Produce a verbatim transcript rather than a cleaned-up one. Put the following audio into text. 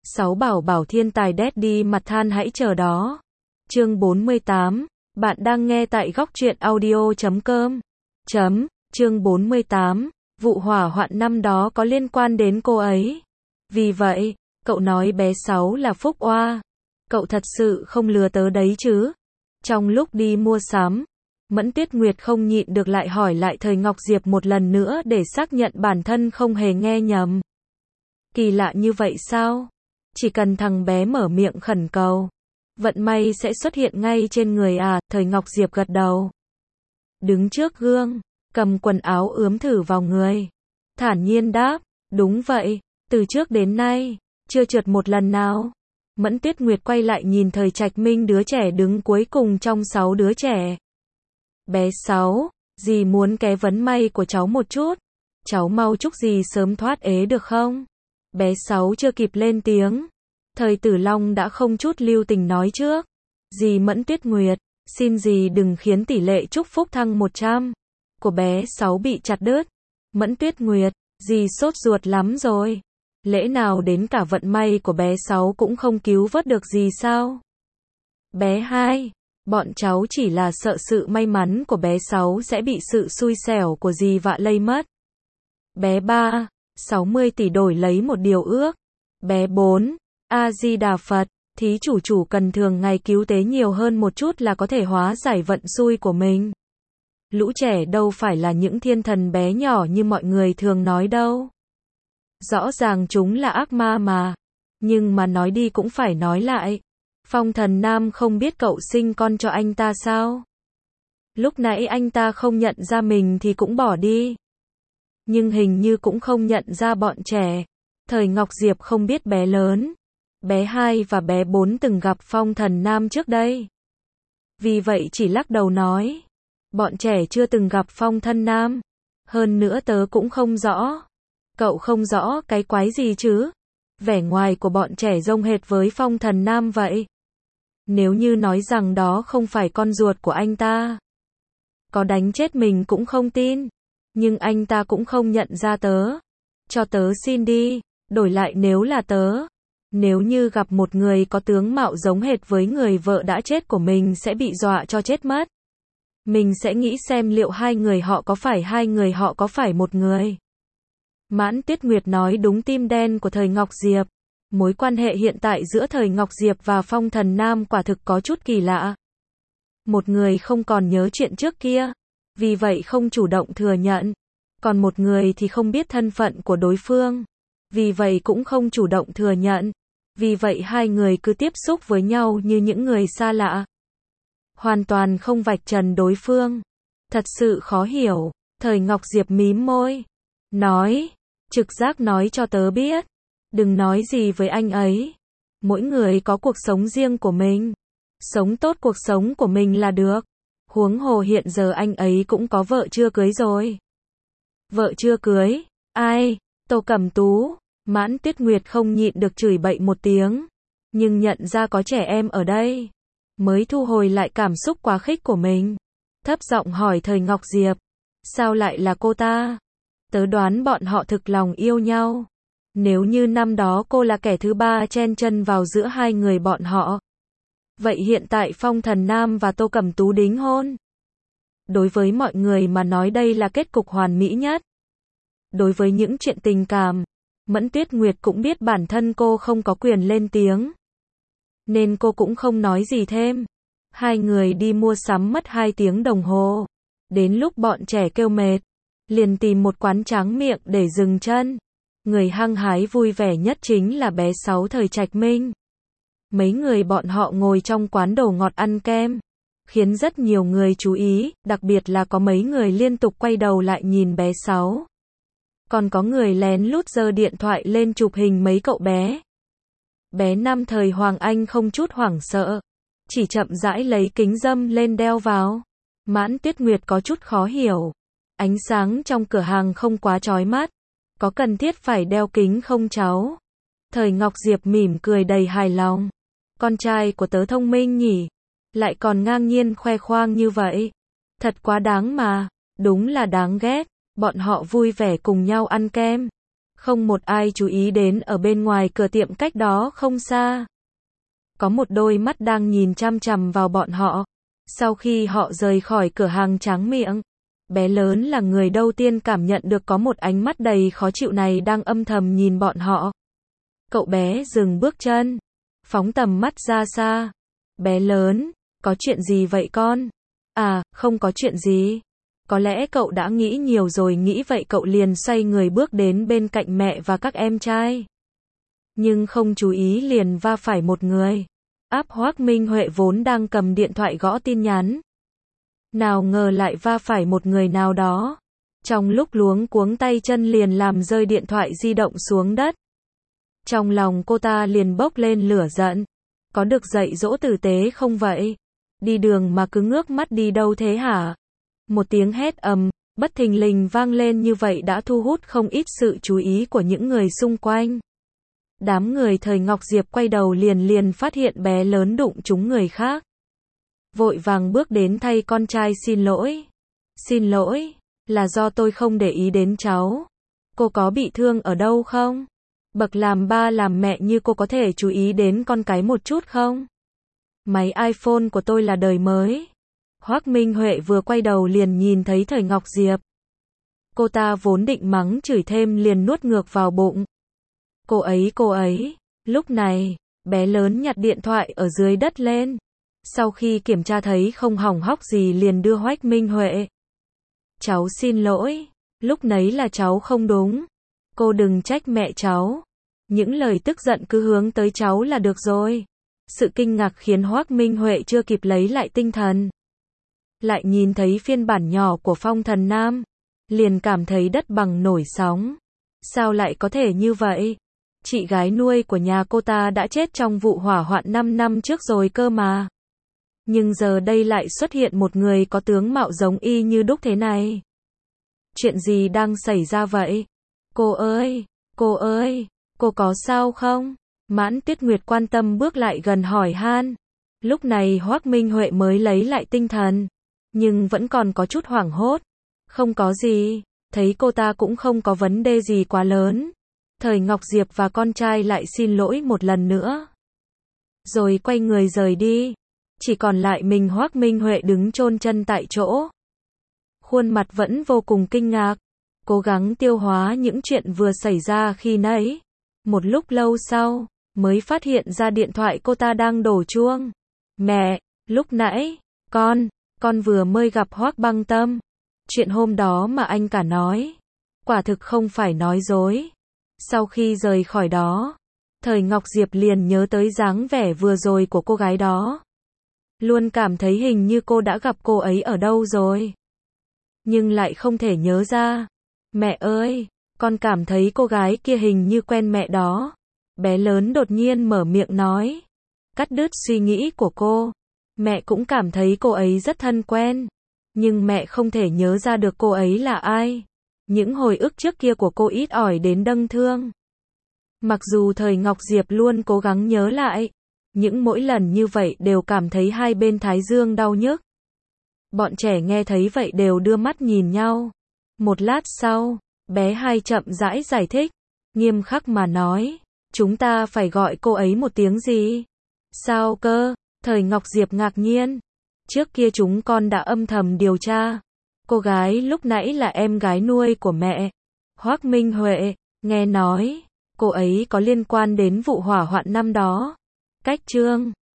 Sáu bảo bảo thiên tài Daddy mặt than hãy chờ đó. Chương bốn mươi tám, bạn đang nghe tại góc truyện audio chấm com. Chấm, chương bốn mươi tám, vụ hỏa hoạn năm đó có liên quan đến cô ấy. Vì vậy, cậu nói bé Sáu là phúc oa. Cậu thật sự không lừa tớ đấy chứ? Trong lúc đi mua sắm, Mẫn Tuyết Nguyệt không nhịn được lại hỏi lại Thời Ngọc Diệp một lần nữa để xác nhận bản thân không hề nghe nhầm. Kỳ lạ như vậy sao? Chỉ cần thằng bé mở miệng khẩn cầu, vận may sẽ xuất hiện ngay trên người à? Thời Ngọc Diệp gật đầu. Đứng trước gương, cầm quần áo ướm thử vào người. Thản nhiên đáp, đúng vậy, từ trước đến nay, chưa trượt một lần nào. Mẫn Tuyết Nguyệt quay lại nhìn Thời Trạch Minh, đứa trẻ đứng cuối cùng trong sáu đứa trẻ. Bé Sáu, dì muốn ké vấn may của cháu một chút. Cháu mau chúc dì sớm thoát ế được không? Bé Sáu chưa kịp lên tiếng, Thời Tử Long đã không chút lưu tình nói trước. Dì Mẫn Tuyết Nguyệt, xin dì đừng khiến tỷ lệ chúc phúc thăng một trăm của bé Sáu bị chặt đứt. Mẫn Tuyết Nguyệt, dì sốt ruột lắm rồi. Lẽ nào đến cả vận may của bé Sáu cũng không cứu vớt được gì sao? Bé Hai, bọn cháu chỉ là sợ sự may mắn của bé Sáu sẽ bị sự xui xẻo của dì vạ lây mất. Bé Ba, sáu mươi tỷ đổi lấy một điều ước. Bé Bốn, A Di Đà Phật, thí chủ chủ cần thường ngày cứu tế nhiều hơn một chút là có thể hóa giải vận xui của mình. Lũ trẻ đâu phải là những thiên thần bé nhỏ như mọi người thường nói đâu. Rõ ràng chúng là ác ma mà. Nhưng mà nói đi cũng phải nói lại. Phong Thần Nam không biết cậu sinh con cho anh ta sao? Lúc nãy anh ta không nhận ra mình thì cũng bỏ đi. Nhưng hình như cũng không nhận ra bọn trẻ. Thời Ngọc Diệp không biết bé lớn, bé Hai và bé Bốn từng gặp Phong Thần Nam trước đây. Vì vậy chỉ lắc đầu nói, bọn trẻ chưa từng gặp Phong Thần Nam. Hơn nữa tớ cũng không rõ. Cậu không rõ cái quái gì chứ? Vẻ ngoài của bọn trẻ giống hệt với Phong Thần Nam vậy. Nếu như nói rằng đó không phải con ruột của anh ta, có đánh chết mình cũng không tin. Nhưng anh ta cũng không nhận ra tớ. Cho tớ xin đi, đổi lại nếu là tớ. Nếu như gặp một người có tướng mạo giống hệt với người vợ đã chết của mình sẽ bị dọa cho chết mất. Mình sẽ nghĩ xem liệu hai người họ có phải hai người họ có phải một người. Mãn Tuyết Nguyệt nói đúng tim đen của Thời Ngọc Diệp. Mối quan hệ hiện tại giữa Thời Ngọc Diệp và Phong Thần Nam quả thực có chút kỳ lạ. Một người không còn nhớ chuyện trước kia, vì vậy không chủ động thừa nhận. Còn một người thì không biết thân phận của đối phương, vì vậy cũng không chủ động thừa nhận. Vì vậy hai người cứ tiếp xúc với nhau như những người xa lạ. Hoàn toàn không vạch trần đối phương. Thật sự khó hiểu. Thời Ngọc Diệp mím môi, nói, trực giác nói cho tớ biết. Đừng nói gì với anh ấy. Mỗi người có cuộc sống riêng của mình. Sống tốt cuộc sống của mình là được. Huống hồ hiện giờ anh ấy cũng có vợ chưa cưới rồi. Vợ chưa cưới? Ai? Tô Cẩm Tú. Mãn Tuyết Nguyệt không nhịn được chửi bậy một tiếng. Nhưng nhận ra có trẻ em ở đây, mới thu hồi lại cảm xúc quá khích của mình. Thấp giọng hỏi Thời Ngọc Diệp. Sao lại là cô ta? Tớ đoán bọn họ thực lòng yêu nhau. Nếu như năm đó cô là kẻ thứ ba chen chân vào giữa hai người bọn họ, vậy hiện tại Phong Thần Nam và Tô Cẩm Tú đính hôn. Đối với mọi người mà nói đây là kết cục hoàn mỹ nhất. Đối với những chuyện tình cảm, Mẫn Tuyết Nguyệt cũng biết bản thân cô không có quyền lên tiếng, nên cô cũng không nói gì thêm. Hai người đi mua sắm mất hai tiếng đồng hồ. Đến lúc bọn trẻ kêu mệt, liền tìm một quán tráng miệng để dừng chân. Người hăng hái vui vẻ nhất chính là bé Sáu Thời Trạch Minh. Mấy người bọn họ ngồi trong quán đồ ngọt ăn kem, khiến rất nhiều người chú ý, đặc biệt là có mấy người liên tục quay đầu lại nhìn bé Sáu. Còn có người lén lút giơ điện thoại lên chụp hình mấy cậu bé. Bé Năm Thời Hoàng Anh không chút hoảng sợ, chỉ chậm rãi lấy kính râm lên đeo vào. Mãn Tuyết Nguyệt có chút khó hiểu. Ánh sáng trong cửa hàng không quá chói mắt. Có cần thiết phải đeo kính không cháu? Thời Ngọc Diệp mỉm cười đầy hài lòng. Con trai của tớ thông minh nhỉ? Lại còn ngang nhiên khoe khoang như vậy. Thật quá đáng mà. Đúng là đáng ghét. Bọn họ vui vẻ cùng nhau ăn kem. Không một ai chú ý đến ở bên ngoài cửa tiệm cách đó không xa. Có một đôi mắt đang nhìn chăm chằm vào bọn họ. Sau khi họ rời khỏi cửa hàng tráng miệng, bé lớn là người đầu tiên cảm nhận được có một ánh mắt đầy khó chịu này đang âm thầm nhìn bọn họ. Cậu bé dừng bước chân, phóng tầm mắt ra xa. Bé lớn, có chuyện gì vậy con? À, không có chuyện gì. Có lẽ cậu đã nghĩ nhiều rồi, nghĩ vậy cậu liền xoay người bước đến bên cạnh mẹ và các em trai. Nhưng không chú ý liền va phải một người. Áp Hoác Minh Huệ vốn đang cầm điện thoại gõ tin nhắn. Nào ngờ lại va phải một người nào đó. Trong lúc luống cuống tay chân liền làm rơi điện thoại di động xuống đất. Trong lòng cô ta liền bốc lên lửa giận. Có được dạy dỗ tử tế không vậy? Đi đường mà cứ ngước mắt đi đâu thế hả? Một tiếng hét ầm, bất thình lình vang lên như vậy đã thu hút không ít sự chú ý của những người xung quanh. Đám người thời Ngọc Diệp quay đầu liền liền phát hiện bé lớn đụng trúng người khác. Vội vàng bước đến thay con trai xin lỗi. Xin lỗi, là do tôi không để ý đến cháu. Cô có bị thương ở đâu không? Bậc làm ba làm mẹ như cô có thể chú ý đến con cái một chút không? Máy iPhone của tôi là đời mới. Hoác Minh Huệ vừa quay đầu liền nhìn thấy thời Ngọc Diệp. Cô ta vốn định mắng chửi thêm liền nuốt ngược vào bụng. Cô ấy cô ấy, lúc này, bé lớn nhặt điện thoại ở dưới đất lên. Sau khi kiểm tra thấy không hỏng hóc gì liền đưa Hoác Minh Huệ. Cháu xin lỗi, lúc nấy là cháu không đúng. Cô đừng trách mẹ cháu. Những lời tức giận cứ hướng tới cháu là được rồi. Sự kinh ngạc khiến Hoác Minh Huệ chưa kịp lấy lại tinh thần. Lại nhìn thấy phiên bản nhỏ của Phong Thần Nam. Liền cảm thấy đất bằng nổi sóng. Sao lại có thể như vậy? Chị gái nuôi của nhà cô ta đã chết trong vụ hỏa hoạn năm năm trước rồi cơ mà. Nhưng giờ đây lại xuất hiện một người có tướng mạo giống y như đúc thế này. Chuyện gì đang xảy ra vậy? Cô ơi, cô ơi, cô có sao không? Mãn Tuyết Nguyệt quan tâm bước lại gần hỏi han. Lúc này Hoác Minh Huệ mới lấy lại tinh thần. Nhưng vẫn còn có chút hoảng hốt. Không có gì, thấy cô ta cũng không có vấn đề gì quá lớn. Thời Ngọc Diệp và con trai lại xin lỗi một lần nữa. Rồi quay người rời đi. Chỉ còn lại mình Hoác Minh Huệ đứng chôn chân tại chỗ. Khuôn mặt vẫn vô cùng kinh ngạc. Cố gắng tiêu hóa những chuyện vừa xảy ra khi nãy. Một lúc lâu sau, mới phát hiện ra điện thoại cô ta đang đổ chuông. Mẹ, lúc nãy, con, con vừa mới gặp Hoác Băng Tâm. Chuyện hôm đó mà anh cả nói. Quả thực không phải nói dối. Sau khi rời khỏi đó, thời Ngọc Diệp liền nhớ tới dáng vẻ vừa rồi của cô gái đó. Luôn cảm thấy hình như cô đã gặp cô ấy ở đâu rồi. Nhưng lại không thể nhớ ra. Mẹ ơi, con cảm thấy cô gái kia hình như quen mẹ đó. Bé lớn đột nhiên mở miệng nói. Cắt đứt suy nghĩ của cô. Mẹ cũng cảm thấy cô ấy rất thân quen. Nhưng mẹ không thể nhớ ra được cô ấy là ai. Những hồi ức trước kia của cô ít ỏi đến đâng thương. Mặc dù thời Ngọc Diệp luôn cố gắng nhớ lại. Những mỗi lần như vậy đều cảm thấy hai bên thái dương đau nhức. Bọn trẻ nghe thấy vậy đều đưa mắt nhìn nhau. Một lát sau, bé hai chậm rãi giải thích. Nghiêm khắc mà nói. Chúng ta phải gọi cô ấy một tiếng gì? Sao cơ? Thời Ngọc Diệp ngạc nhiên. Trước kia chúng con đã âm thầm điều tra. Cô gái lúc nãy là em gái nuôi của mẹ. Hoác Minh Huệ, nghe nói, cô ấy có liên quan đến vụ hỏa hoạn năm đó. Cách chương